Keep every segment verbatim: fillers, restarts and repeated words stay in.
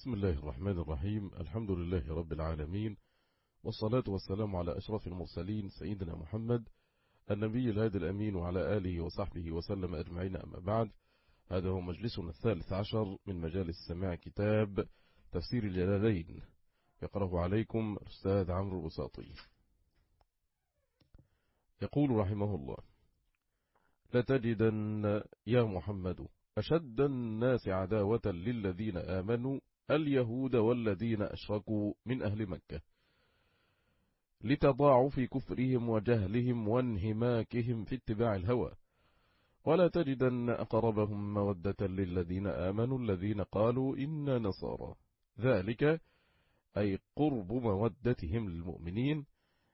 بسم الله الرحمن الرحيم. الحمد لله رب العالمين، والصلاة والسلام على أشرف المرسلين سيدنا محمد النبي الهادي الأمين وعلى آله وصحبه وسلم أجمعين. أما بعد، هذا هو مجلسنا الثالث عشر من مجالس سماع كتاب تفسير الجلالين، يقرأه عليكم الأستاذ عمرو البساطي. يقول رحمه الله: لتجدن يا محمد أشد الناس عداوة للذين آمنوا اليهود والذين أشركوا من أهل مكة، لتضاعف كفرهم وجهلهم وانهماكهم في اتباع الهوى، ولا تجدن أقربهم مودة للذين آمنوا الذين قالوا إنا نصارى، ذلك أي قرب مودتهم للمؤمنين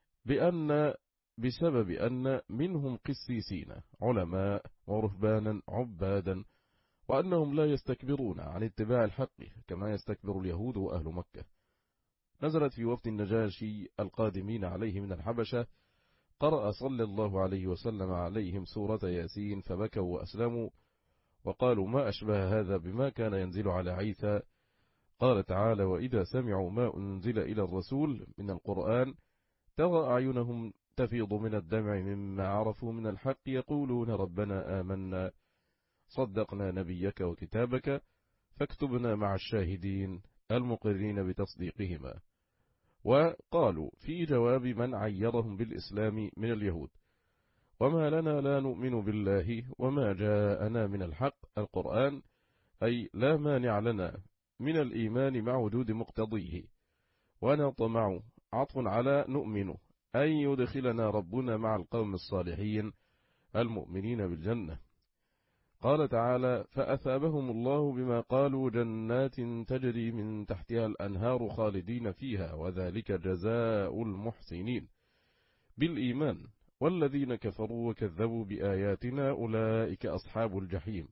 بأن بسبب أن منهم قسيسين علماء ورهبانا عبادا، وأنهم لا يستكبرون عن اتباع الحق كما يستكبر اليهود وأهل مكة. نزلت في وفد النجاشي القادمين عليه من الحبشة، قرأ صلى الله عليه وسلم عليهم سورة ياسين فبكوا وأسلموا، وقالوا ما أشبه هذا بما كان ينزل على عيسى. قال تعالى: وإذا سمعوا ما أنزل إلى الرسول من القرآن ترى أعينهم تفيض من الدمع مما عرفوا من الحق يقولون ربنا آمنا صدقنا نبيك وكتابك فاكتبنا مع الشاهدين المقرين بتصديقهما. وقالوا في جواب من عيرهم بالإسلام من اليهود: وما لنا لا نؤمن بالله وما جاءنا من الحق القرآن، أي لا مانع لنا من الإيمان مع وجود مقتضيه، ونطمع عطف على نؤمن أن يدخلنا ربنا مع القوم الصالحين المؤمنين بالجنة. قال تعالى: فأثابهم الله بما قالوا جنات تجري من تحتها الأنهار خالدين فيها وذلك جزاء المحسنين بالإيمان، والذين كفروا وكذبوا بآياتنا أولئك أصحاب الجحيم.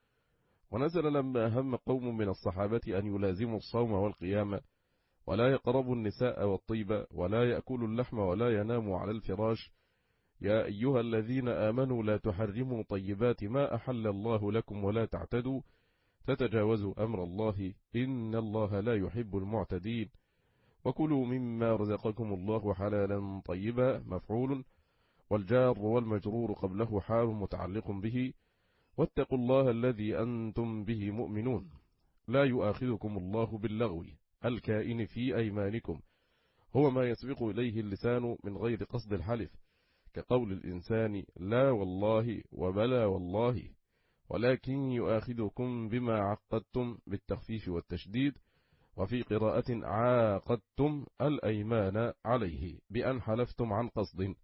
ونزل لما هم قوم من الصحابة أن يلازموا الصوم والقيام ولا يقربوا النساء والطيب ولا يأكلوا اللحم ولا يناموا على الفراش: يا أيها الذين آمنوا لا تحرموا طيبات ما أحل الله لكم ولا تعتدوا تتجاوزوا أمر الله إن الله لا يحب المعتدين، وكلوا مما رزقكم الله حلالا طيبا مفعول، والجار والمجرور قبله حال متعلق به، واتقوا الله الذي أنتم به مؤمنون، لا يؤاخذكم الله باللغو الكائن في أيمانكم، هو ما يسبق إليه اللسان من غير قصد الحلف، كقول الإنسان لا والله وبلا والله، ولكن يؤاخذكم بما عقدتم بالتخفيف والتشديد، وفي قراءة عاقدتم الأيمان عليه بأن حلفتم عن قصد.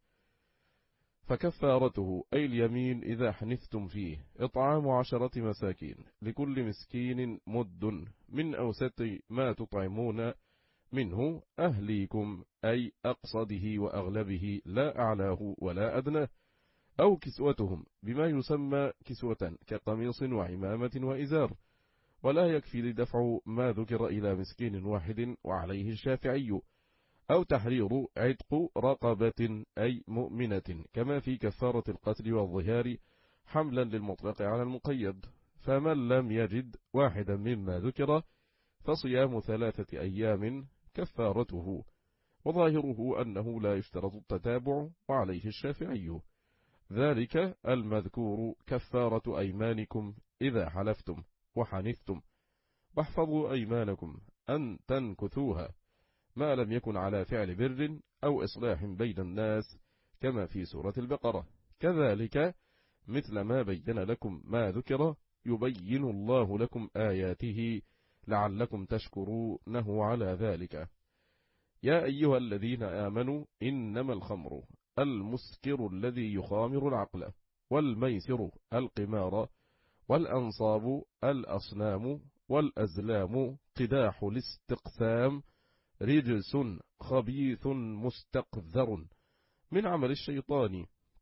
فكفارته أي اليمين إذا حنثتم فيه إطعام عشرة مساكين لكل مسكين مد من أوسط ما تطعمون منه أهليكم، أي أقصده وأغلبه لا أعلاه ولا أدناه، أو كسوتهم بما يسمى كسوة كقميص وعمامة وإزار، ولا يكفي لدفع ما ذكر إلى مسكين واحد وعليه الشافعي، أو تحرير عتق رقبة أي مؤمنة كما في كفارة القتل والظهار حملا للمطلق على المقيد. فمن لم يجد واحدا مما ذكر فصيام ثلاثة أيام كفارته، وظاهره أنه لا يشترط التتابع وعليه الشافعي، ذلك المذكور كفارة أيمانكم إذا حلفتم وحنثتم، واحفظوا أيمانكم أن تنكثوها ما لم يكن على فعل بر أو إصلاح بين الناس كما في سورة البقرة، كذلك مثل ما بين لكم ما ذكر يبين الله لكم آياته لعلكم تشكرونه على ذلك. يا أيها الذين آمنوا إنما الخمر المسكر الذي يخامر العقل، والميسر القمار، والأنصاب الأصنام، والأزلام قداح الاستقسام رجس خبيث مستقذر من عمل الشيطان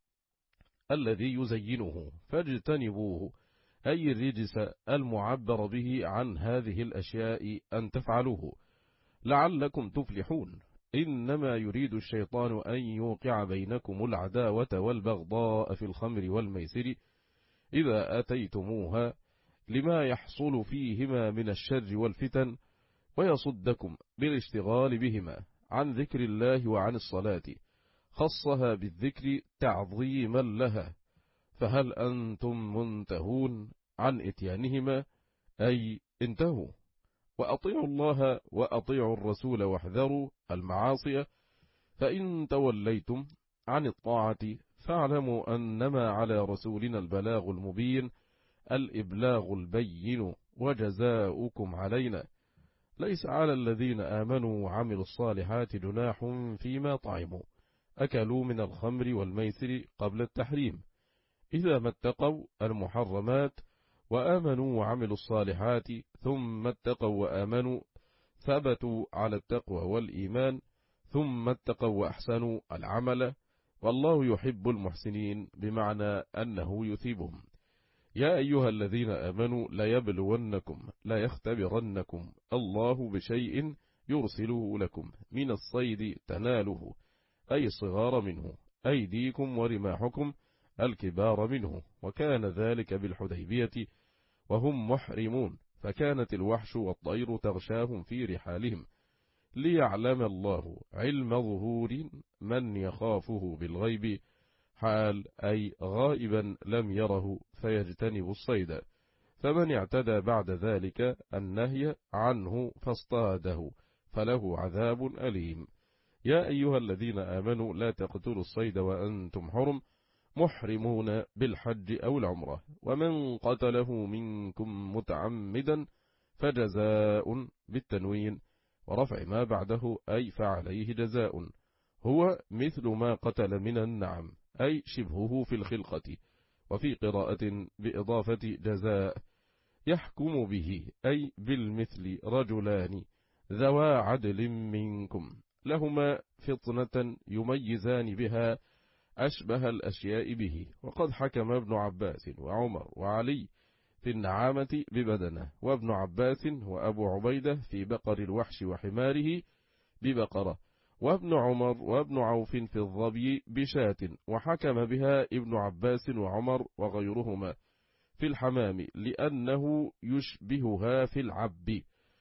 الذي يزينه فاجتنبوه، أي الرجس المعبر به عن هذه الأشياء أن تفعلوه لعلكم تفلحون. إنما يريد الشيطان أن يوقع بينكم العداوة والبغضاء في الخمر والميسر إذا أتيتموها لما يحصل فيهما من الشر والفتن، ويصدكم بالاشتغال بهما عن ذكر الله وعن الصلاة، خصها بالذكر تعظيما لها، فهل أنتم منتهون عن إتيانهما؟ أي انتهوا، وأطيعوا الله وأطيعوا الرسول واحذروا المعاصي، فإن توليتم عن الطاعة فاعلموا أنما على رسولنا البلاغ المبين الإبلاغ البين وجزاؤكم علينا، ليس على الذين آمنوا وعملوا الصالحات جناح فيما طعموا أكلوا من الخمر والميسر قبل التحريم، إذا ما اتقوا المحرمات وآمنوا وعملوا الصالحات ثم اتقوا وآمنوا ثبتوا على التقوى والإيمان ثم اتقوا وأحسنوا العمل، والله يحب المحسنين، بمعنى أنه يثيبهم. يا أيها الذين آمنوا ليبلونكم لا يختبرنكم الله بشيء يرسله لكم من الصيد تناله، أي الصغار منه، أيديكم ورماحكم الكبار منه، وكان ذلك بالحديبية وهم محرمون، فكانت الوحش والطير تغشاهم في رحالهم، ليعلم الله علم ظهور من يخافه بالغيب، حال أي غائبا لم يره فيجتنب الصيد، فمن اعتدى بعد ذلك النهي عنه فاصطاده فله عذاب أليم. يا أيها الذين آمنوا لا تقتلوا الصيد وأنتم حرم محرمون بالحج أو العمرة، ومن قتله منكم متعمدا فجزاء بالتنوين ورفع ما بعده أي فعليه جزاء، هو مثل ما قتل من النعم أي شبهه في الخلقة، وفي قراءة بإضافة جزاء يحكم به أي بالمثل رجلان ذوى عدل منكم لهما فطنة يميزان بها أشبه الأشياء به، وقد حكم ابن عباس وعمر وعلي في النعامة ببدنه، وابن عباس وأبو عبيدة في بقر الوحش وحماره ببقرة، وابن عمر وابن عوف في الظبي بشاة، وحكم بها ابن عباس وعمر وغيرهما في الحمام لأنه يشبهها في العب،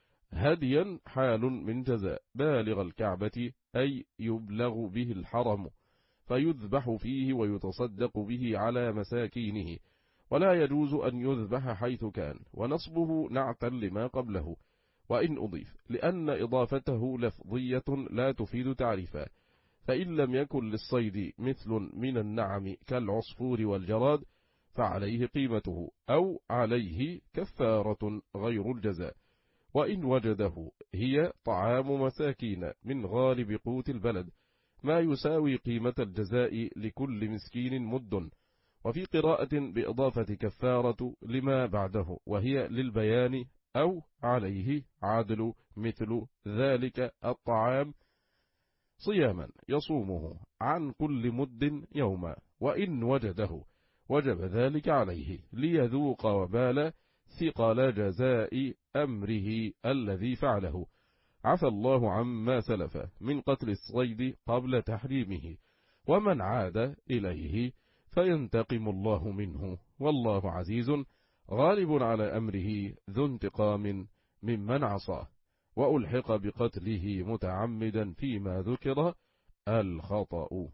هديا حال من جزاء بالغ الكعبة أي يبلغ به الحرم، فيذبح فيه ويتصدق به على مساكينه، ولا يجوز أن يذبح حيث كان، ونصبه نعتا لما قبله وإن أضيف، لأن إضافته لفظية لا تفيد تعريفا، فإن لم يكن للصيد مثل من النعم كالعصفور والجراد فعليه قيمته أو عليه كفارة غير الجزاء، وإن وجده هي طعام مساكين من غالب قوت البلد ما يساوي قيمة الجزاء لكل مسكين مد، وفي قراءة بإضافة كفارة لما بعده وهي للبيان أو عليه عادل مثل ذلك الطعام صياما يصومه عن كل مد يوما، وإن وجده وجب ذلك عليه ليذوق وبال ثقل جزاء أمره الذي فعله، عفى الله عما سلف من قتل الصيد قبل تحريمه، ومن عاد إليه فينتقم الله منه، والله عزيز غالب على أمره ذو انتقام ممن عصاه، وألحق بقتله متعمدا فيما ذكر الخطأ.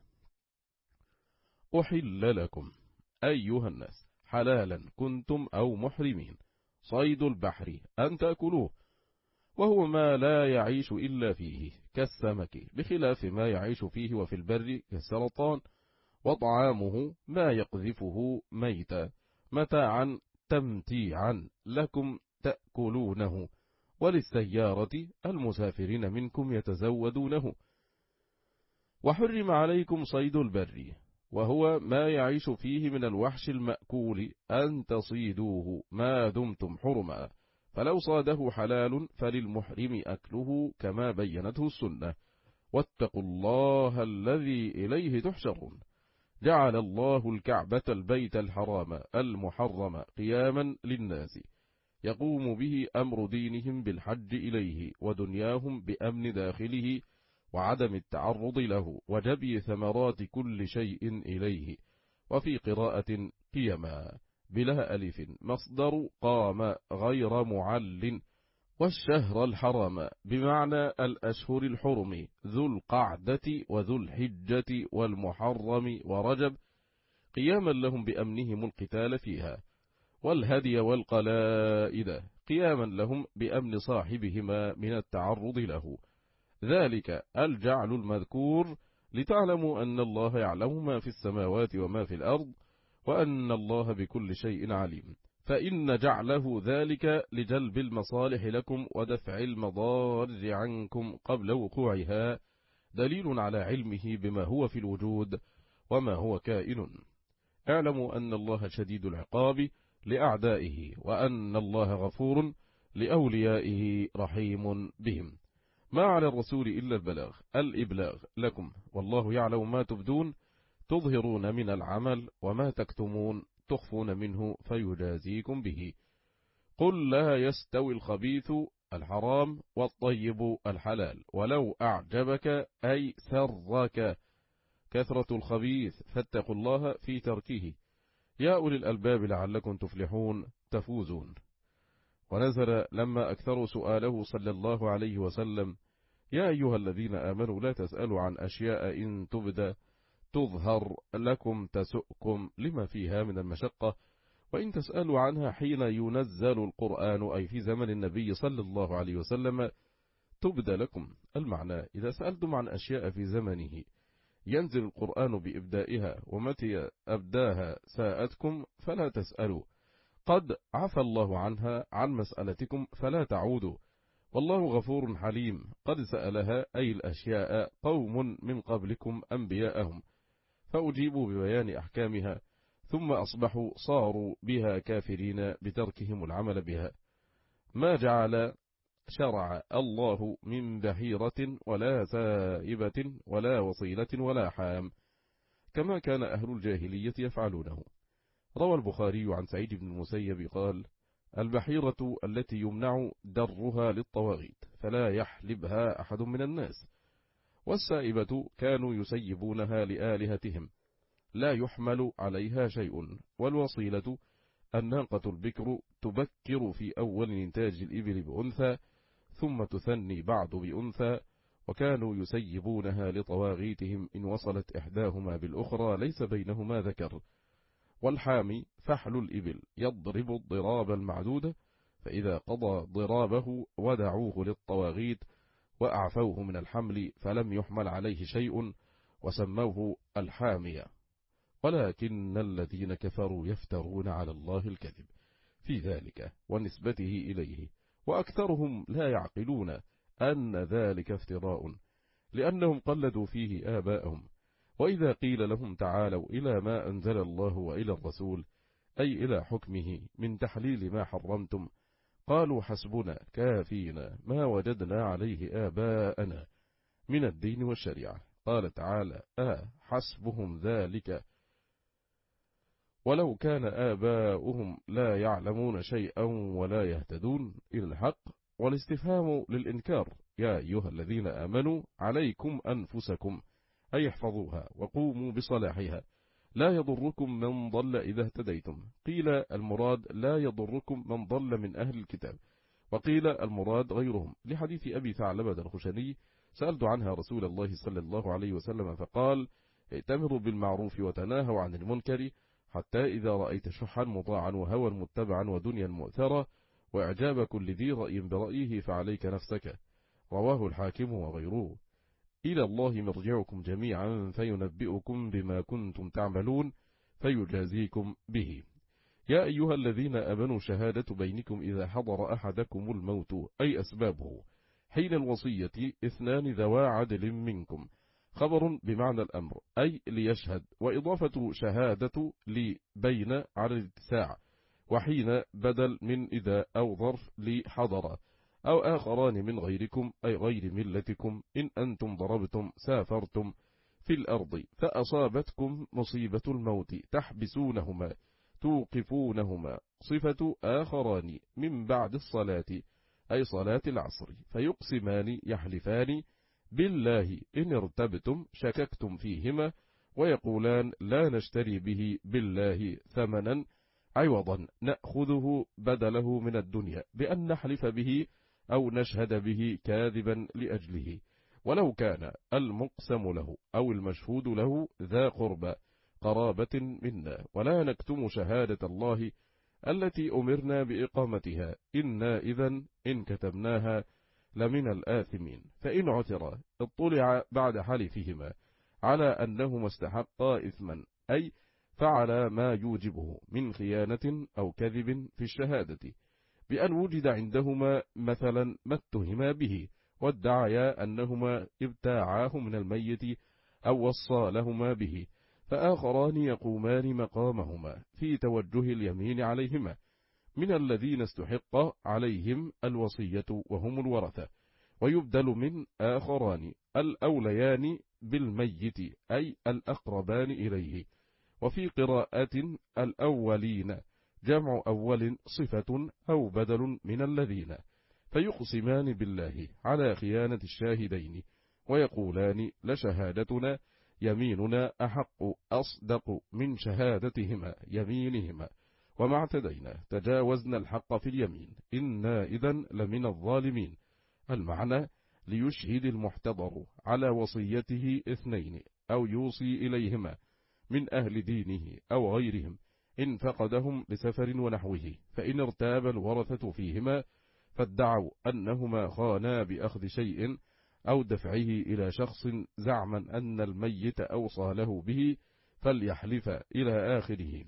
أحل لكم أيها الناس حلالا كنتم أو محرمين صيد البحر أن تأكلوه، وهو ما لا يعيش إلا فيه كالسمك، بخلاف ما يعيش فيه وفي البر كالسرطان، وطعامه ما يقذفه ميتا متاعا تمتيعا لكم تأكلونه، وللسيارة المسافرين منكم يتزودونه. وحرم عليكم صيد البر وهو ما يعيش فيه من الوحش المأكول أن تصيدوه ما دمتم حرما، فلو صاده حلال فللمحرم أكله كما بينته السنة، واتقوا الله الذي إليه تحشرون. جعل الله الكعبة البيت الحرام المحرم قياما للناس يقوم به أمر دينهم بالحج إليه، ودنياهم بأمن داخله وعدم التعرض له، وجبي ثمرات كل شيء إليه. وفي قراءة قيما بلا ألف مصدر قام غير معل، والشهر الحرام بمعنى الأشهر الحرم ذو القعدة وذو الحجة والمحرم ورجب قياما لهم بأمنهم القتال فيها، والهدي والقلائد قياما لهم بأمن صاحبهما من التعرض له. ذلك الجعل المذكور لتعلموا أن الله يعلم ما في السماوات وما في الأرض، وأن الله بكل شيء عليم. فإن جعله ذلك لجلب المصالح لكم ودفع المضار عنكم قبل وقوعها دليل على علمه بما هو في الوجود وما هو كائن. اعلموا أن الله شديد العقاب لأعدائه، وأن الله غفور لأوليائه رحيم بهم. ما على الرسول إلا البلاغ الإبلاغ لكم، والله يعلم ما تبدون تظهرون من العمل وما تكتمون تخفون منه فيجازيكم به. قل لا يستوي الخبيث الحرام والطيب الحلال ولو أعجبك أي سرك كثرة الخبيث فاتقوا الله في تركه يا أولي الألباب لعلكم تفلحون تفوزون. ونزل لما أكثروا سؤاله صلى الله عليه وسلم يا أيها الذين آمنوا لا تسألوا عن أشياء إن تبد تظهر لكم تسؤكم لما فيها من المشقة، وإن تسألوا عنها حين ينزل القرآن أي في زمن النبي صلى الله عليه وسلم تبد لكم. المعنى إذا سألتم عن أشياء في زمنه ينزل القرآن بإبدائها ومتى أبداها ساءتكم فلا تسألوا، قد عفى الله عنها عن مسألتكم فلا تعودوا، والله غفور حليم قد سألها أي الأشياء قوم من قبلكم أنبياءهم فأجيبوا ببيان أحكامها ثم أصبحوا صاروا بها كافرين بتركهم العمل بها. ما جعل شرع الله من بحيرة ولا سائبة ولا وصيلة ولا حام كما كان أهل الجاهلية يفعلونه. روى البخاري عن سعيد بن المسيب قال البحيرة التي يمنع درها للطواغيت فلا يحلبها أحد من الناس، والسائبة كانوا يسيبونها لآلهتهم لا يحمل عليها شيء، والوصيلة الناقة البكر تبكر في أول إنتاج الإبل بأنثى ثم تثني بعد بأنثى، وكانوا يسيبونها لطواغيتهم إن وصلت إحداهما بالأخرى ليس بينهما ذكر. والحامي فحل الإبل يضرب الضراب المعدودة، فإذا قضى ضرابه ودعوه للطواغيت وأعفوه من الحمل فلم يحمل عليه شيء وسموه الحامية. ولكن الذين كفروا يفترون على الله الكذب في ذلك ونسبته إليه، وأكثرهم لا يعقلون أن ذلك افتراء لأنهم قلدوا فيه آباءهم. وإذا قيل لهم تعالوا إلى ما أنزل الله وإلى الرسول أي إلى حكمه من تحليل ما حرمتم قالوا حسبنا كافينا ما وجدنا عليه آباءنا من الدين والشريعة. قال تعالى آه حسبهم ذلك ولو كان آباؤهم لا يعلمون شيئا ولا يهتدون إلى الحق. والاستفهام للإنكار يا أيها الذين آمنوا عليكم أنفسكم أي احفظوها وقوموا بصلاحها لا يضركم من ضل إذا اهتديتم. قيل المراد لا يضركم من ضل من أهل الكتاب، وقيل المراد غيرهم لحديث أبي ثعلبة الخشني سألت عنها رسول الله صلى الله عليه وسلم فقال ائتمروا بالمعروف وتناهوا عن المنكر حتى إذا رأيت شحا مطاعا وهوى متبعا ودنيا مؤثرة وإعجاب كل ذي رأي برأيه فعليك نفسك. رواه الحاكم وغيره. إلى الله مرجعكم جميعا فينبئكم بما كنتم تعملون فيجازيكم به. يا أيها الذين آمنوا شهادة بينكم إذا حضر أحدكم الموت أي أسبابه حين الوصية اثنان ذوا عدل منكم. خبر بمعنى الأمر أي ليشهد، وإضافة شهادة لبين على الاتساع، وحين بدل من إذا أو ظرف لحضر، أو آخران من غيركم أي غير ملتكم إن أنتم ضربتم سافرتم في الأرض فأصابتكم مصيبة الموت تحبسونهما توقفونهما. صفة آخران من بعد الصلاة أي صلاة العصر فيقسمان يحلفان بالله إن ارتبتم شككتم فيهما ويقولان لا نشتري به بالله ثمنا عوضا نأخذه بدله من الدنيا بأن نحلف به أو نشهد به كاذبا لأجله، ولو كان المقسم له أو المشهود له ذا قربى قرابة منا، ولا نكتم شهادة الله التي أمرنا بإقامتها، إنا إذن إن كتبناها لمن الآثمين. فإن عثر اطلع بعد حلفهما على أنهما استحقا إثما، أي فعل ما يوجبه من خيانة أو كذب في الشهادة، بأن وجد عندهما مثلا ما اتهما به، وادعيا أنهما ابتاعاه من الميت أو وصى لهما به، فآخران يقومان مقامهما في توجه اليمين عليهما من الذين استحق عليهم الوصية وهم الورثة، ويبدل من آخران الأوليان بالميت أي الأقربان إليه. وفي قراءة الأولين جمع أول صفة أو بدل من الذين، فيقسمان بالله على خيانة الشاهدين ويقولان لشهادتنا يميننا أحق أصدق من شهادتهما يمينهما، وما اعتدينا تجاوزنا الحق في اليمين، إنا إذن لمن الظالمين. المعنى ليشهد المحتضر على وصيته اثنين أو يوصي إليهما من أهل دينه أو غيرهم إن فقدهم لسفر ونحوه، فإن ارتاب الورثة فيهما فادعوا أنهما خانا بأخذ شيء أو دفعه إلى شخص زعما أن الميت أوصى له به فليحلف إلى آخره.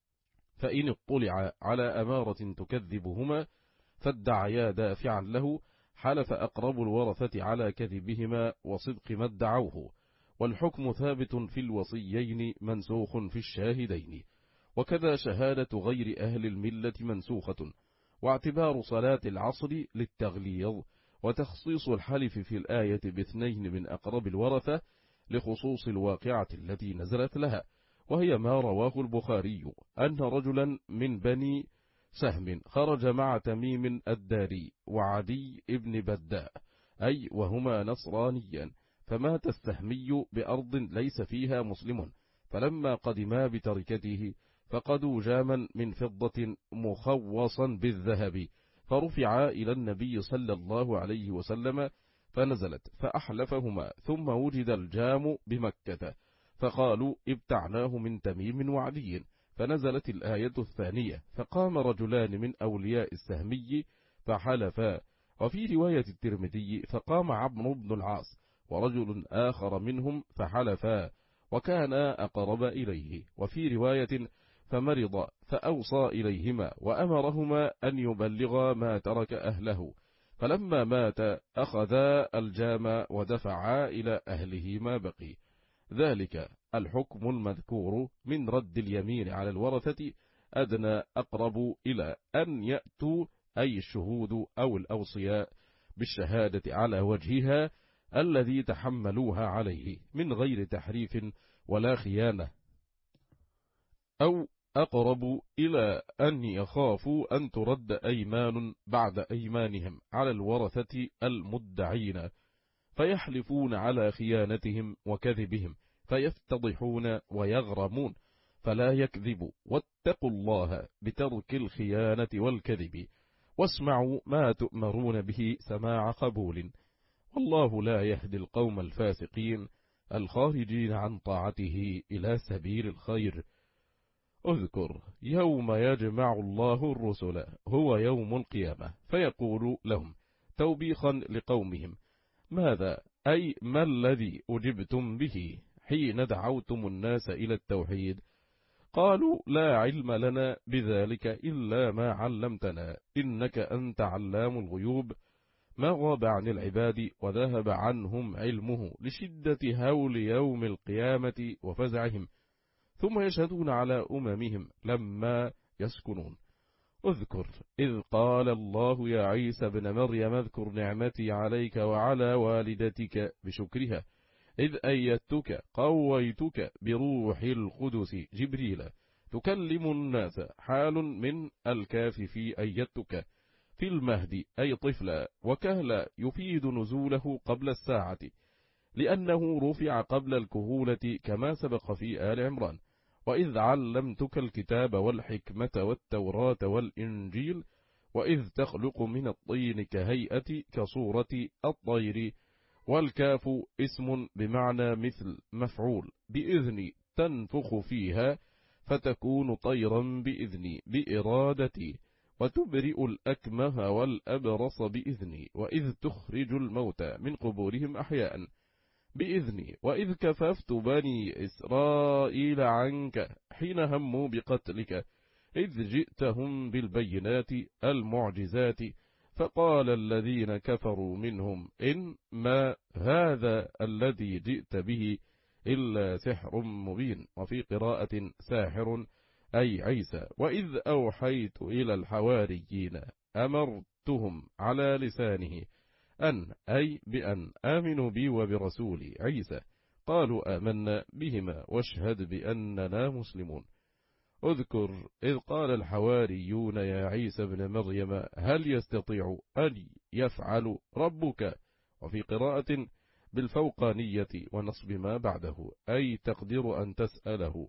فإن اطلع على أمارة تكذبهما فادعيا دافعا له، حلف أقرب الورثة على كذبهما وصدق ما ادعوه، والحكم ثابت في الوصيين منسوخ في الشاهدين. وكذا شهادة غير أهل الملة منسوخة، واعتبار صلاة العصر للتغليظ، وتخصيص الحلف في الآية باثنين من أقرب الورثة لخصوص الواقعة التي نزلت لها، وهي ما رواه البخاري أن رجلا من بني سهم خرج مع تميم الداري وعدي ابن بداء أي وهما نصرانيان، فمات السهمي بأرض ليس فيها مسلم، فلما قدما بتركته فقدوا جاما من فضة مخوصا بالذهب، فرفع إلى النبي صلى الله عليه وسلم فنزلت فأحلفهما، ثم وجد الجام بمكة فقالوا ابتعناه من تميم وعدي، فنزلت الآية الثانية، فقام رجلان من أولياء السهمي فحلفا. وفي رواية الترمذي فقام عمرو بن العاص ورجل آخر منهم فحلفا وكانا أقرب إليه. وفي رواية فمرض فأوصى إليهما وأمرهما أن يبلغا ما ترك أهله، فلما مات أخذا الجام ودفعا إلى أهله ما بقي. ذلك الحكم المذكور من رد اليمين على الورثة أدنى أقرب إلى أن يأتوا أي الشهود أو الأوصياء بالشهادة على وجهها الذي تحملوها عليه من غير تحريف ولا خيانة، أو أقرب إلى أن يخافوا أن ترد أيمان بعد أيمانهم على الورثة المدعين، فيحلفون على خيانتهم وكذبهم فيفتضحون ويغرمون، فلا يكذبوا، واتقوا الله بترك الخيانة والكذب، واسمعوا ما تؤمرون به سماع قبول، والله لا يهدي القوم الفاسقين الخارجين عن طاعته إلى سبيل الخير. اذكر يوم يجمع الله الرسل هو يوم القيامة، فيقول لهم توبيخا لقومهم ماذا أي ما الذي أجبتم به حين دعوتم الناس إلى التوحيد؟ قالوا لا علم لنا بذلك إلا ما علمتنا إنك أنت علام الغيوب، ما غاب عن العباد وذهب عنهم علمه لشدة هول يوم القيامة وفزعهم، ثم يشهدون على أممهم لما يسكنون. اذكر إذ قال الله يا عيسى بن مريم اذكر نعمتي عليك وعلى والدتك بشكرها إذ أيدتك قويتك بروح القدس جبريل تكلم الناس، حال من الكاف في أيدتك في المهد أي طفلا، وكهلا يفيد نزوله قبل الساعة لأنه رفع قبل الكهولة كما سبق في آل عمران. وإذ علمتك الكتاب والحكمة والتوراة والإنجيل وإذ تخلق من الطين كهيئة كصورة الطير. والكاف اسم بمعنى مثل مفعول بإذن تنفخ فيها فتكون طيرا بإذني بإرادتي، وتبرئ الأكمه والأبرص بإذني، وإذ تخرج الموتى من قبورهم أحياء بإذني، وإذ كففت بني إسرائيل عنك حين هموا بقتلك إذ جئتهم بالبينات المعجزات، فقال الذين كفروا منهم إن ما هذا الذي جئت به إلا سحر مبين. وفي قراءة ساحر أي عيسى. وإذ أوحيت إلى الحواريين أمرتهم على لسانه أن أي بأن آمنوا بي وبرسولي عيسى، قالوا آمنا بهما واشهد بأننا مسلمون. اذكر إذ قال الحواريون يا عيسى بن مريم هل يستطيع أن يفعل ربك؟ وفي قراءة بالفوقانية ونصب ما بعده أي تقدر أن تسأله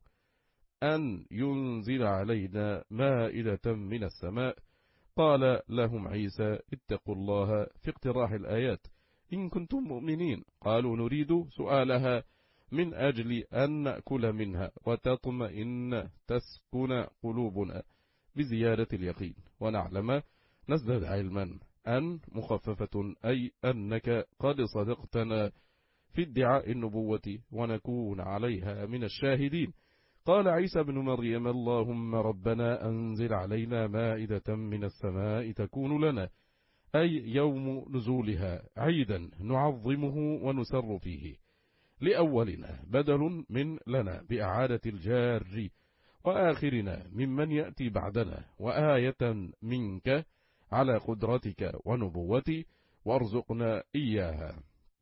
أن ينزل علينا مائدة من السماء. قال لهم عيسى اتقوا الله في اقتراح الآيات إن كنتم مؤمنين. قالوا نريد سؤالها من أجل أن نأكل منها وتطمئن تسكن قلوبنا بزيادة اليقين ونعلم نزداد علما أن مخففة أي أنك قد صدقتنا في ادعاء النبوة ونكون عليها من الشاهدين. قال عيسى بن مريم اللهم ربنا أنزل علينا مائدة من السماء تكون لنا أي يوم نزولها عيدا نعظمه ونسر فيه لأولنا بدل من لنا بإعادة الجار وآخرنا ممن يأتي بعدنا وآية منك على قدرتك ونبوتي وارزقنا إياها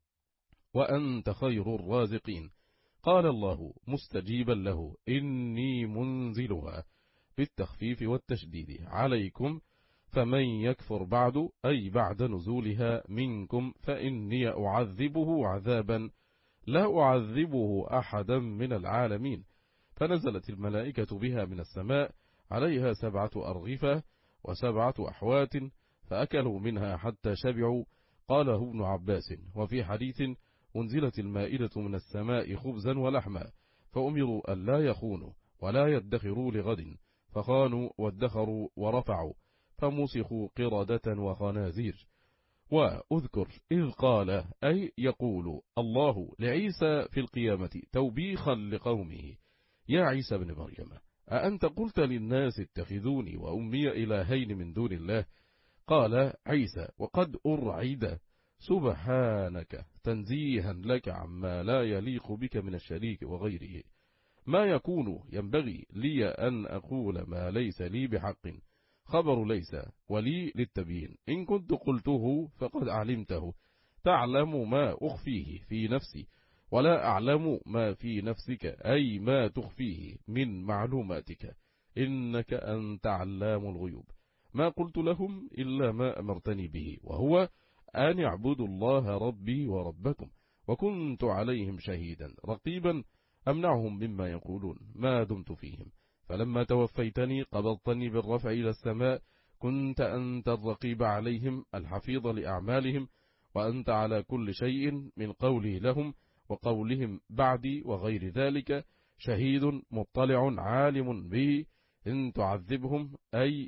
وأنت خير الرازقين. قال الله مستجيبا له إني منزلها بالتخفيف والتشديد عليكم فمن يكفر بعد أي بعد نزولها منكم فإني أعذبه عذابا لا أعذبه أحدا من العالمين. فنزلت الملائكة بها من السماء عليها سبعة أرغفة وسبعة أحوات فأكلوا منها حتى شبعوا. قاله ابن عباس. وفي حديث أنزلت المائدة من السماء خبزا ولحما فأمروا أن لا يخونوا ولا يدخروا لغد فخانوا وادخروا ورفعوا فمسخوا قردة وخنازير. وأذكر إذ قال أي يقول الله لعيسى في القيامة توبيخا لقومه يا عيسى بن مريم أأنت قلت للناس اتخذوني وأمي إلهين من دون الله؟ قال عيسى وقد أرعد سبحانك تنزيها لك عما لا يليق بك من الشريك وغيره، ما يكون ينبغي لي أن أقول ما ليس لي بحق، خبر ليس ولي للتبيين، إن كنت قلته فقد علمته، تعلم ما أخفيه في نفسي ولا أعلم ما في نفسك أي ما تخفيه من معلوماتك، إنك أنت علام الغيوب. ما قلت لهم إلا ما أمرتني به وهو أن اعبدوا الله ربي وربكم، وكنت عليهم شهيدا رقيبا أمنعهم مما يقولون ما دمت فيهم، فلما توفيتني قبضتني بالرفع إلى السماء كنت أنت الرقيب عليهم الحفيظ لأعمالهم، وأنت على كل شيء من قولي لهم وقولهم بعدي وغير ذلك شهيد مطلع عالم به، إن تعذبهم أي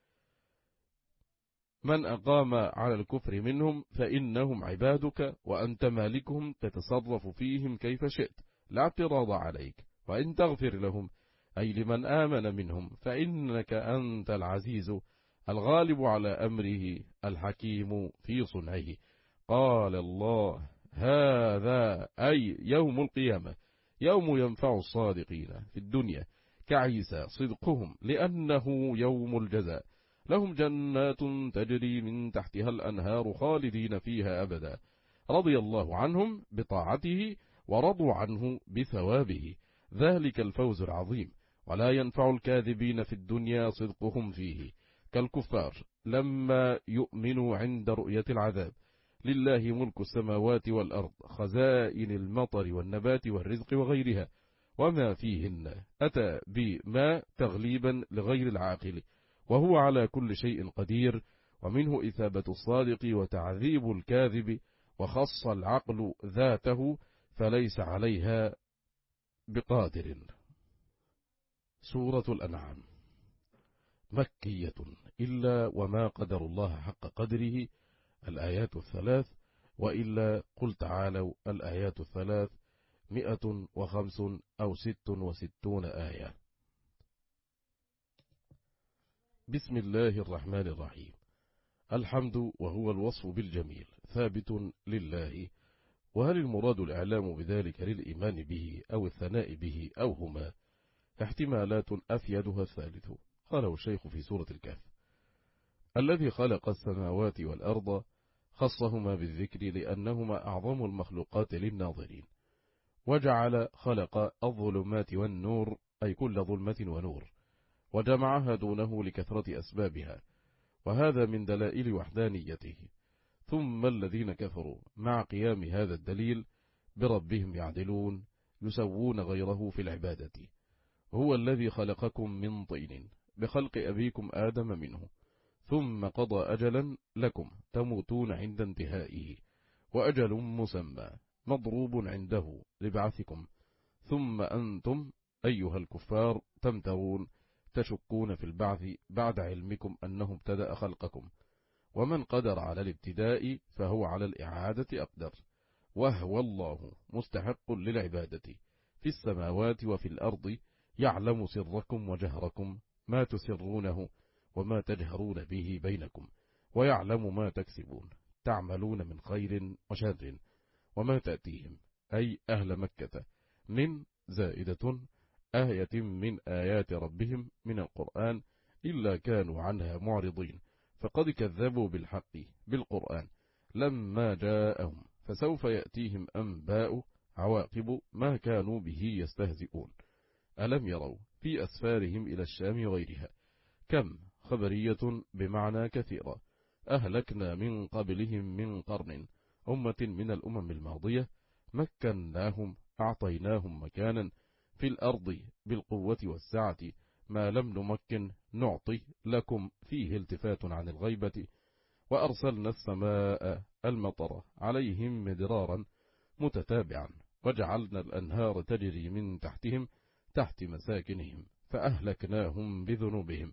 من أقام على الكفر منهم فإنهم عبادك وأنت مالكهم تتصرف فيهم كيف شئت لا اعتراض عليك، وإن تغفر لهم أي لمن آمن منهم فإنك أنت العزيز الغالب على أمره الحكيم في صنعه. قال الله هذا أي يوم القيامة يوم ينفع الصادقين في الدنيا كعيسى صدقهم لأنه يوم الجزاء، لهم جنات تجري من تحتها الأنهار خالدين فيها أبدا، رضي الله عنهم بطاعته ورضوا عنه بثوابه، ذلك الفوز العظيم. ولا ينفع الكاذبين في الدنيا صدقهم فيه كالكفار لما يؤمنوا عند رؤية العذاب. لله ملك السماوات والأرض خزائن المطر والنبات والرزق وغيرها وما فيهن، أتى بما تغليبا لغير العاقل وهو على كل شيء قدير، ومنه إثابة الصادق وتعذيب الكاذب، وخص العقل ذاته فليس عليها بقادر. سورة الأنعام مكية إلا وما قدر الله حق قدره الآيات الثلاث، وإلا قل تعالوا الآيات الثلاث مئة وخمس أو ست وستون آية. بسم الله الرحمن الرحيم. الحمد وهو الوصف بالجميل ثابت لله، وهل المراد الإعلام بذلك للإيمان به أو الثناء به أو هما؟ احتمالات أفيدها الثالث. قاله الشيخ في سورة الكهف: الذي خلق السماوات والأرض خصهما بالذكر لأنهما أعظم المخلوقات للناظرين، وجعل خلق الظلمات والنور أي كل ظلمة ونور، وجمعها دونه لكثرة أسبابها، وهذا من دلائل وحدانيته. ثم الذين كفروا مع قيام هذا الدليل بربهم يعدلون، يسوون غيره في العبادة. هو الذي خلقكم من طين بخلق أبيكم آدم منه، ثم قضى أجلا لكم تموتون عند انتهائه، وأجل مسمى مضروب عنده لبعثكم، ثم أنتم أيها الكفار تمترون تشكون في البعث بعد علمكم أنه ابتدأ خلقكم. ومن قدر على الابتداء فهو على الإعادة أقدر، وهو الله مستحق للعبادة في السماوات وفي الأرض، يعلم سركم وجهركم، ما تسرونه وما تجهرون به بينكم، ويعلم ما تكسبون تعملون من خير وشر، وما تأتيهم أي أهل مكة من زائدة آية من آيات ربهم من القرآن إلا كانوا عنها معرضين، فقد كذبوا بالحق بالقرآن لما جاءهم، فسوف يأتيهم أنباء عواقب ما كانوا به يستهزئون. ألم يروا في أسفارهم إلى الشام وغيرها كم خبرية بمعنى كثيرة أهلكنا من قبلهم من قرن أمة من الأمم الماضية مكناهم أعطيناهم مكانا في الأرض بالقوة والسعة ما لم نمكن نعطي لكم فيه التفات عن الغيبة، وأرسلنا السماء المطر عليهم مدرارا متتابعا، وجعلنا الأنهار تجري من تحتهم تحت مساكنهم، فأهلكناهم بذنوبهم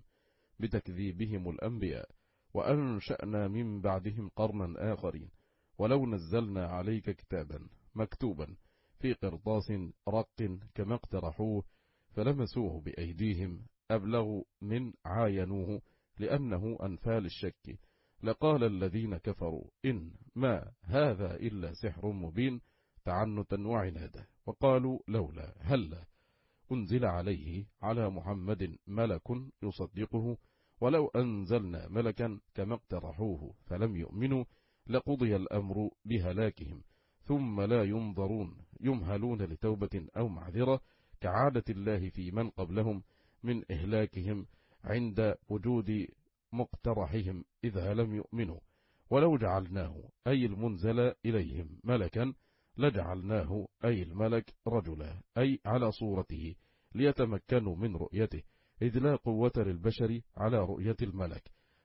بتكذيبهم الأنبياء، وأنشأنا من بعدهم قرنا آخرين. ولو نزلنا عليك كتابا مكتوبا في قرطاس رق كما اقترحوه فلمسوه بأيديهم أبلغ من عاينوه لأنه أنفى للشك، لقال الذين كفروا إن ما هذا إلا سحر مبين تعنتا وعنادا، وقالوا لولا هلا أنزل عليه على محمد ملك يصدقه، ولو أنزلنا ملكا كما اقترحوه فلم يؤمنوا لقضي الأمر بهلاكهم ثم لا ينظرون يمهلون لتوبة أو معذرة كعادة الله في من قبلهم من إهلاكهم عند وجود مقترحهم إذا لم يؤمنوا. ولو جعلناه أي المنزل إليهم ملكا لجعلناه أي الملك رجلا أي على صورته ليتمكنوا من رؤيته، إذ لا قوة للبشر على رؤية الملك.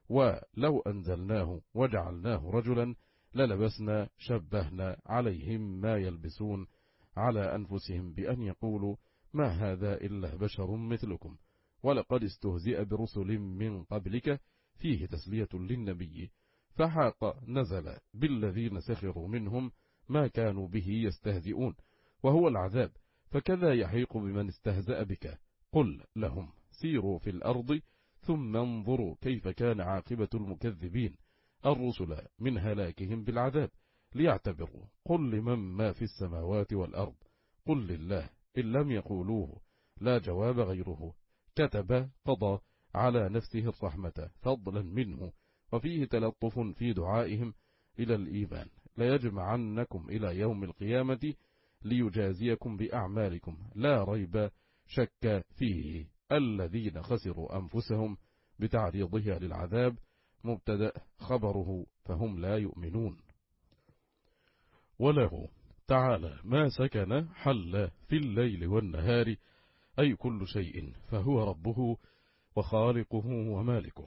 ولو أنزلناه وجعلناه رجلا للبسنا شبهنا عليهم ما يلبسون على أنفسهم بأن يقولوا ما هذا إلا بشر مثلكم. ولقد استهزئ برسل من قبلك فيه تسلية للنبي، فحاق نزل بالذين سخروا منهم ما كانوا به يستهزئون، وهو العذاب، فكذا يحيق بمن استهزأ بك. قل لهم سيروا في الأرض ثم انظروا كيف كان عاقبة المكذبين الرسل من هلاكهم بالعذاب ليعتبروا. قل لمن ما في السماوات والأرض قل لله إن لم يقولوه لا جواب غيره. كتب قضى على نفسه الرحمة فضلا منه، وفيه تلطف في دعائهم إلى الإيمان. ليجمعنكم إلى يوم القيامة ليجازيكم بأعمالكم لا ريب شك فيه. الذين خسروا أنفسهم بتعريضها للعذاب مبتدأ خبره فهم لا يؤمنون. وله تعالى ما سكن حل في الليل والنهار أي كل شيء، فهو ربه وخالقه ومالكه،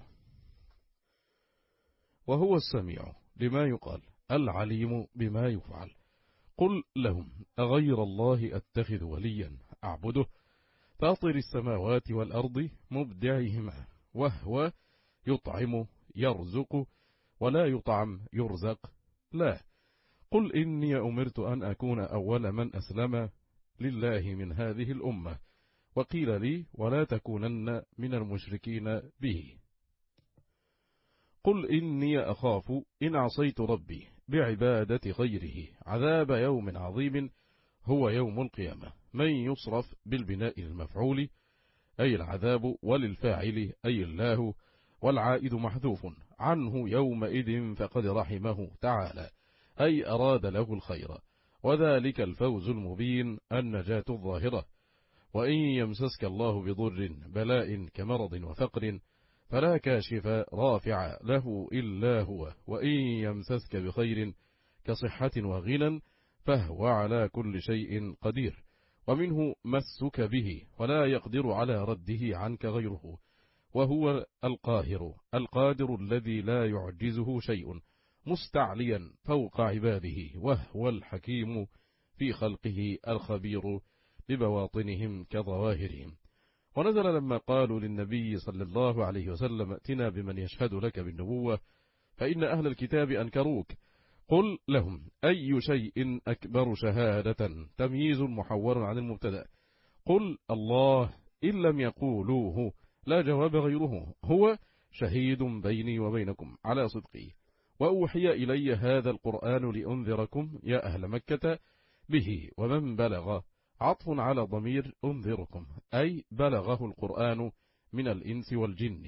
وهو السميع لما يقال العليم بما يفعل. قل لهم أغير الله أتخذ وليا أعبده فاطر السماوات والأرض مبدعهما وهو يطعم يرزق ولا يطعم يرزق؟ لا. قل إني أمرت أن أكون أول من أسلم لله من هذه الأمة، وقيل لي ولا تكونن من المشركين به. قل إني أخاف إن عصيت ربي بعبادة غيره عذاب يوم عظيم هو يوم القيامة. من يصرف بالبناء المفعول أي العذاب، وللفاعل أي الله، والعائد محذوف عنه يومئذ فقد رحمه تعالى أي أراد له الخير، وذلك الفوز المبين النجاة الظاهرة. وإن يمسسك الله بضر بلاء كمرض وفقر فلا كاشف رافع له إلا هو، وإن يمسسك بخير كصحة وغنى فهو على كل شيء قدير. ومنه مسك به ولا يقدر على رده عنك غيره، وهو القاهر القادر الذي لا يعجزه شيء مستعليا فوق عباده، وهو الحكيم في خلقه الخبير ببواطنهم كظواهرهم. ونزل لما قالوا للنبي صلى الله عليه وسلم ائتنا بمن يشهد لك بالنبوة فإن أهل الكتاب أنكروك. قل لهم أي شيء أكبر شهادة تمييز محور عن المبتدأ. قل الله إن لم يقولوه لا جواب غيره، هو شهيد بيني وبينكم على صدقي، وأوحي إلي هذا القرآن لأنذركم يا أهل مكة به ومن بلغ عطف على ضمير أنذركم أي بلغه القرآن من الإنس والجن.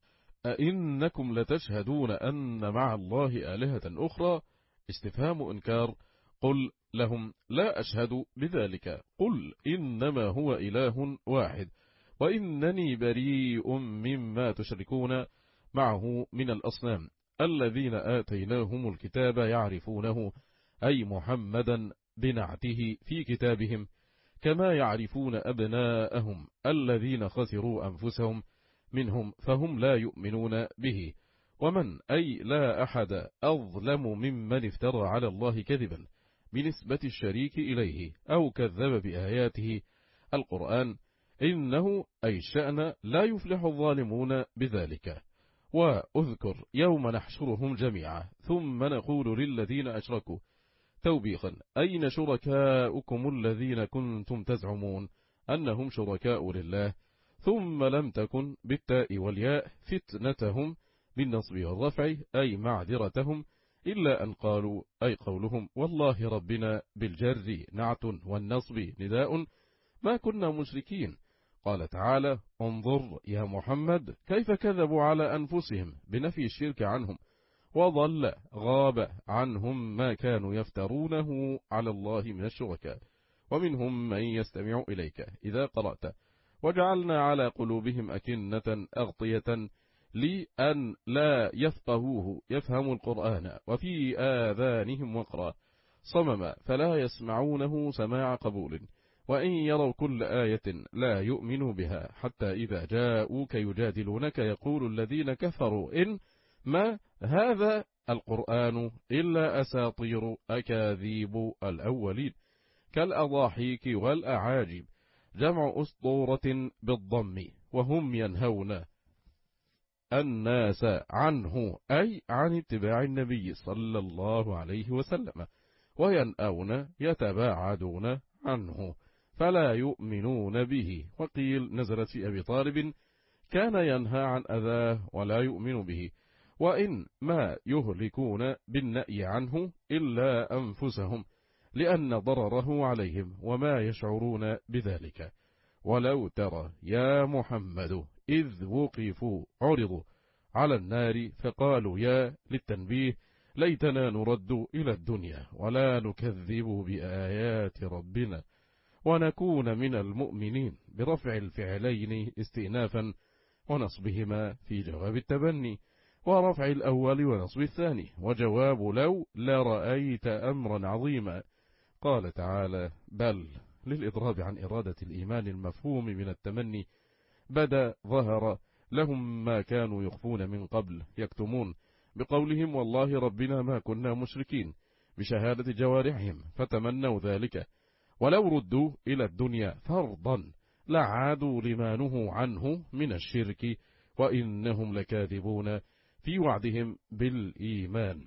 أئنكم لتشهدون أن مع الله آلهة أخرى؟ استفهام إنكار. قل لهم لا أشهد بذلك، قل إنما هو إله واحد وإنني بريء مما تشركون معه من الأصنام. الذين آتيناهم الكتاب يعرفونه أي محمدا بنعته في كتابهم كما يعرفون أبناءهم الذين خسروا أنفسهم منهم فهم لا يؤمنون به. ومن أي لا أحد أظلم ممن افترى على الله كذبا بنسبة الشريك إليه أو كذب بآياته القرآن، إنه أي الشأن لا يفلح الظالمون بذلك. وأذكر يوم نحشرهم جميعا ثم نقول للذين أشركوا توبيخا أين شركاؤكم الذين كنتم تزعمون أنهم شركاء لله، ثم لم تكن بالتاء والياء فتنتهم بالنصب والرفع أي معذرتهم، إلا أن قالوا أي قولهم والله ربنا بالجر نعت والنصب نداء ما كنا مشركين. قال تعالى انظر يا محمد كيف كذبوا على أنفسهم بنفي الشرك عنهم، وضل غاب عنهم ما كانوا يفترونه على الله من الشركاء. ومنهم من يستمع إليك إذا قرأت وجعلنا على قلوبهم أكنة أغطية لأن لا يفقهوه يفهم القرآن وفي آذانهم وقرا صمما فلا يسمعونه سماع قبول، وإن يروا كل آية لا يؤمنوا بها حتى إذا جاءوك يجادلونك يقول الذين كفروا إن ما هذا القرآن إلا أساطير أكاذيب الأولين كالأضاحيك والأعاجب جمع أسطورة بالضم، وهم ينهون الناس عنه أي عن اتباع النبي صلى الله عليه وسلم، وينأون يتباعدون عنه فلا يؤمنون به. وقيل نزلت في أبي طالب كان ينهى عن أذاه ولا يؤمن به، وإن ما يهلكون بالنأي عنه إلا أنفسهم لأن ضرره عليهم وما يشعرون بذلك. ولو ترى يا محمد إذ وقفوا عرضوا على النار فقالوا يا للتنبيه ليتنا نرد إلى الدنيا ولا نكذب بآيات ربنا ونكون من المؤمنين برفع الفعلين استئنافا ونصبهما في جواب التبني، ورفع الأول ونصب الثاني، وجواب لو لرأيت أمرا عظيما. قال تعالى بل للإضراب عن إرادة الإيمان المفهوم من التمني بدا ظهر لهم ما كانوا يخفون من قبل يكتمون بقولهم والله ربنا ما كنا مشركين بشهادة جوارحهم فتمنوا ذلك ولو ردوا إلى الدنيا فرضا لعادوا لما نهوا عنه من الشرك وإنهم لكاذبون في وعدهم بالإيمان.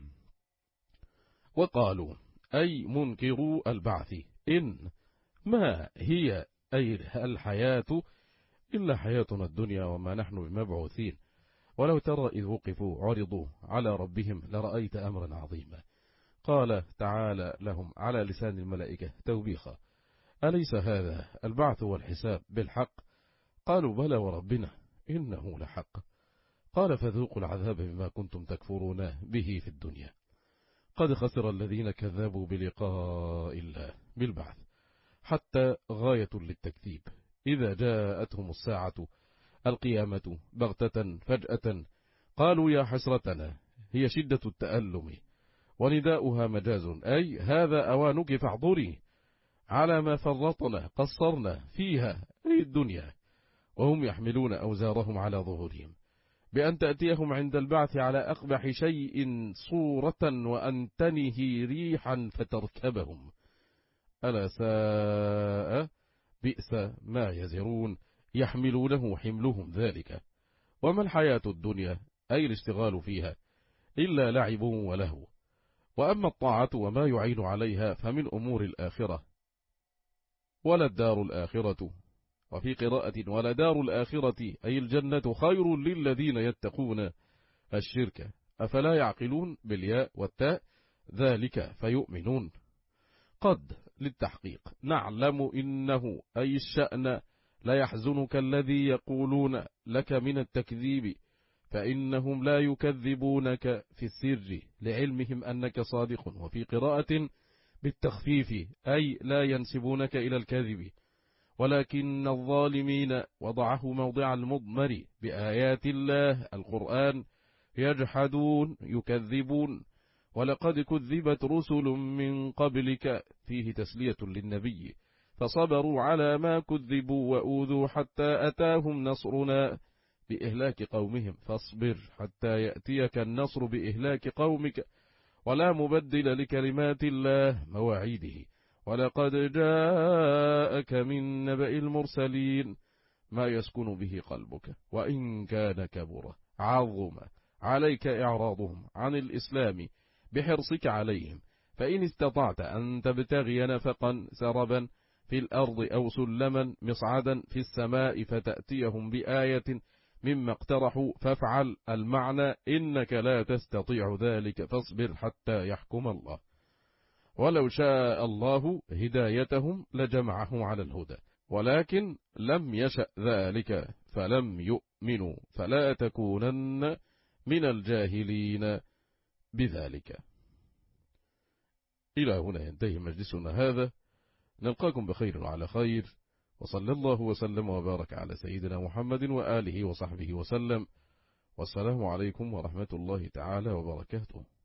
وقالوا أي منكروا البعث إن ما هي أي الحياة إلا حياتنا الدنيا وما نحن بمبعوثين ولو ترى إذ وقفوا عرضوا على ربهم لرأيت أمرا عظيما. قال تعالى لهم على لسان الملائكة توبيخا أليس هذا البعث والحساب بالحق؟ قالوا بلى وربنا إنه لحق. قال فذوقوا العذاب بما كنتم تكفرون به في الدنيا قد خسر الذين كذبوا بلقاء الله بالبعث حتى غاية للتكذيب إذا جاءتهم الساعة القيامة بغتة فجأة قالوا يا حسرتنا هي شدة التألم ونداؤها مجاز أي هذا أوانك فاحضري على ما فرطنا قصرنا فيها أي الدنيا وهم يحملون أوزارهم على ظهورهم بأن تأتيهم عند البعث على أقبح شيء صورة وأن تنهي ريحا فتركبهم ألا ساء بئس ما يزرون يحملونه حملهم ذلك وما الحياة الدنيا أي الاشتغال فيها إلا لعب ولهو وأما الطاعة وما يعين عليها فمن أمور الآخرة ولا الدار الآخرة وفي قراءة ولا دار الآخرة أي الجنة خير للذين يتقون الشرك أفلا يعقلون بالياء والتاء ذلك فيؤمنون. قد للتحقيق نعلم إنه أي الشأن لا يحزنك الذي يقولون لك من التكذيب فإنهم لا يكذبونك في السر لعلمهم أنك صادق وفي قراءة بالتخفيف أي لا ينسبونك إلى الكذب ولكن الظالمين وضعه موضع المضمر بآيات الله القرآن يجحدون يكذبون ولقد كذبت رسل من قبلك فيه تسلية للنبي فصبروا على ما كذبوا وأوذوا حتى أتاهم نصرنا بإهلاك قومهم فاصبر حتى يأتيك النصر بإهلاك قومك ولا مبدل لكلمات الله مواعيده ولقد جاءك من نبأ المرسلين ما يسكن به قلبك وإن كان كبر عظم عليك إعراضهم عن الإسلام بحرصك عليهم فإن استطعت أن تبتغي نفقا سربا في الأرض أو سلما مصعدا في السماء فتأتيهم بآية مما اقترحوا فافعل المعنى إنك لا تستطيع ذلك فاصبر حتى يحكم الله ولو شاء الله هدايتهم لجمعهم على الهدى ولكن لم يشأ ذلك فلم يؤمنوا فلا تكونن من الجاهلين بذلك. إلى هنا ينتهي مجلسنا هذا نلقاكم بخير وعلى خير وصلى الله وسلم وبارك على سيدنا محمد وآله وصحبه وسلم والسلام عليكم ورحمة الله تعالى وبركاته.